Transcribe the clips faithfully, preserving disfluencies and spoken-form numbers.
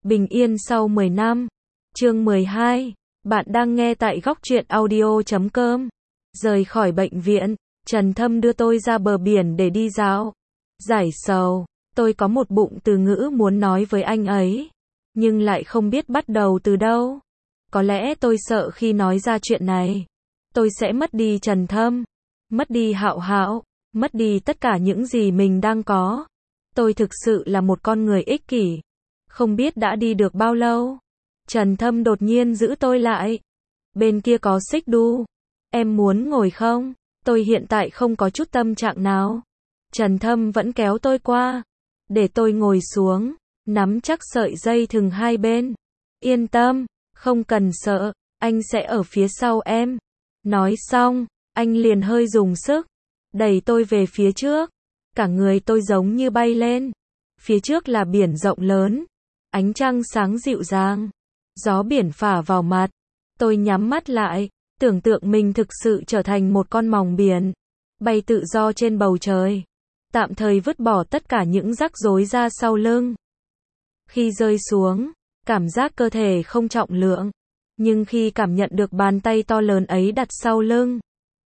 Bình yên sau mười năm. Chương mười hai. Bạn đang nghe tại góc truyện audio chấm com. Rời khỏi bệnh viện, Trần Thâm đưa tôi ra bờ biển để đi dạo. Giải sầu, tôi có một bụng từ ngữ muốn nói với anh ấy, nhưng lại không biết bắt đầu từ đâu. Có lẽ tôi sợ khi nói ra chuyện này, tôi sẽ mất đi Trần Thâm, mất đi Hạo Hạo, mất đi tất cả những gì mình đang có. Tôi thực sự là một con người ích kỷ. Không biết đã đi được bao lâu, Trần Thâm đột nhiên giữ tôi lại. Bên kia có xích đu. Em muốn ngồi không? Tôi hiện tại không có chút tâm trạng nào. Trần Thâm vẫn kéo tôi qua, để tôi ngồi xuống, nắm chắc sợi dây thừng hai bên. Yên tâm, không cần sợ, anh sẽ ở phía sau em. Nói xong, anh liền hơi dùng sức, đẩy tôi về phía trước. Cả người tôi giống như bay lên. Phía trước là biển rộng lớn, ánh trăng sáng dịu dàng, gió biển phả vào mặt. Tôi nhắm mắt lại, tưởng tượng mình thực sự trở thành một con mòng biển, bay tự do trên bầu trời, tạm thời vứt bỏ tất cả những rắc rối ra sau lưng. Khi rơi xuống, cảm giác cơ thể không trọng lượng, nhưng khi cảm nhận được bàn tay to lớn ấy đặt sau lưng,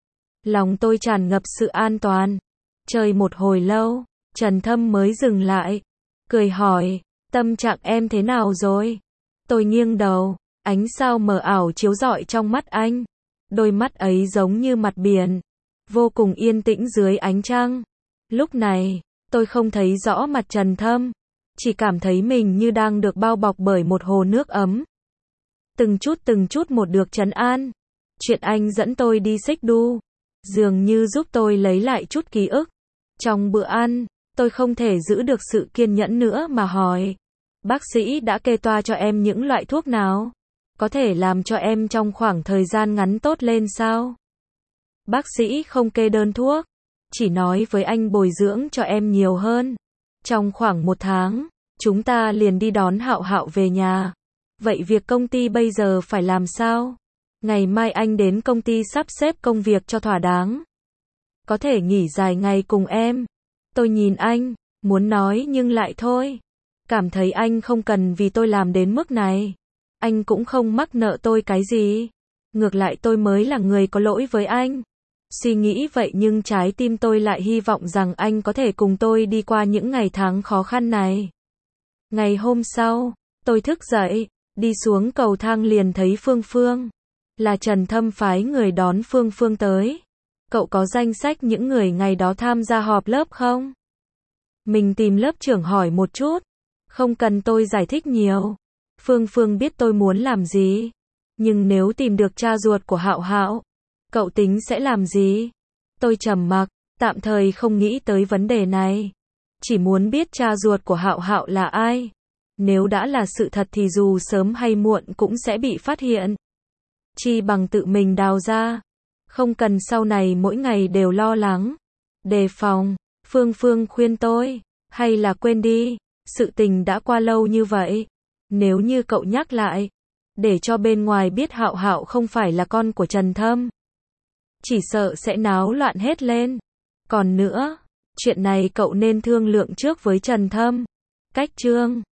lòng tôi tràn ngập sự an toàn. Chơi một hồi lâu, Trần Thâm mới dừng lại, cười hỏi, tâm trạng em thế nào rồi? Tôi nghiêng đầu, ánh sao mờ ảo chiếu rọi trong mắt anh. Đôi mắt ấy giống như mặt biển, vô cùng yên tĩnh dưới ánh trăng. Lúc này, tôi không thấy rõ mặt Trần Thâm, chỉ cảm thấy mình như đang được bao bọc bởi một hồ nước ấm. Từng chút từng chút một được trấn an. Chuyện anh dẫn tôi đi xích đu, dường như giúp tôi lấy lại chút ký ức. Trong bữa ăn, tôi không thể giữ được sự kiên nhẫn nữa mà hỏi, bác sĩ đã kê toa cho em những loại thuốc nào? Có thể làm cho em trong khoảng thời gian ngắn tốt lên sao? Bác sĩ không kê đơn thuốc, chỉ nói với anh bồi dưỡng cho em nhiều hơn. Trong khoảng một tháng, chúng ta liền đi đón Hạo Hạo về nhà. Vậy việc công ty bây giờ phải làm sao? Ngày mai anh đến công ty sắp xếp công việc cho thỏa đáng. Có thể nghỉ dài ngày cùng em. Tôi nhìn anh, muốn nói nhưng lại thôi. Cảm thấy anh không cần vì tôi làm đến mức này. Anh cũng không mắc nợ tôi cái gì. Ngược lại tôi mới là người có lỗi với anh. Suy nghĩ vậy nhưng trái tim tôi lại hy vọng rằng anh có thể cùng tôi đi qua những ngày tháng khó khăn này. Ngày hôm sau, tôi thức dậy, đi xuống cầu thang liền thấy Phương Phương. Là Trần Thâm phái người đón Phương Phương tới. Cậu có danh sách những người ngày đó tham gia họp lớp không? Mình tìm lớp trưởng hỏi một chút. Không cần tôi giải thích nhiều. Phương Phương biết tôi muốn làm gì. Nhưng nếu tìm được cha ruột của Hạo Hạo, cậu tính sẽ làm gì? Tôi trầm mặc, tạm thời không nghĩ tới vấn đề này. Chỉ muốn biết cha ruột của Hạo Hạo là ai. Nếu đã là sự thật thì dù sớm hay muộn cũng sẽ bị phát hiện. Chi bằng tự mình đào ra. Không cần sau này mỗi ngày đều lo lắng, đề phòng. Phương Phương khuyên tôi, hay là quên đi, sự tình đã qua lâu như vậy. Nếu như cậu nhắc lại, để cho bên ngoài biết Hạo Hạo không phải là con của Trần Thâm, chỉ sợ sẽ náo loạn hết lên. Còn nữa, chuyện này cậu nên thương lượng trước với Trần Thâm. Cách chương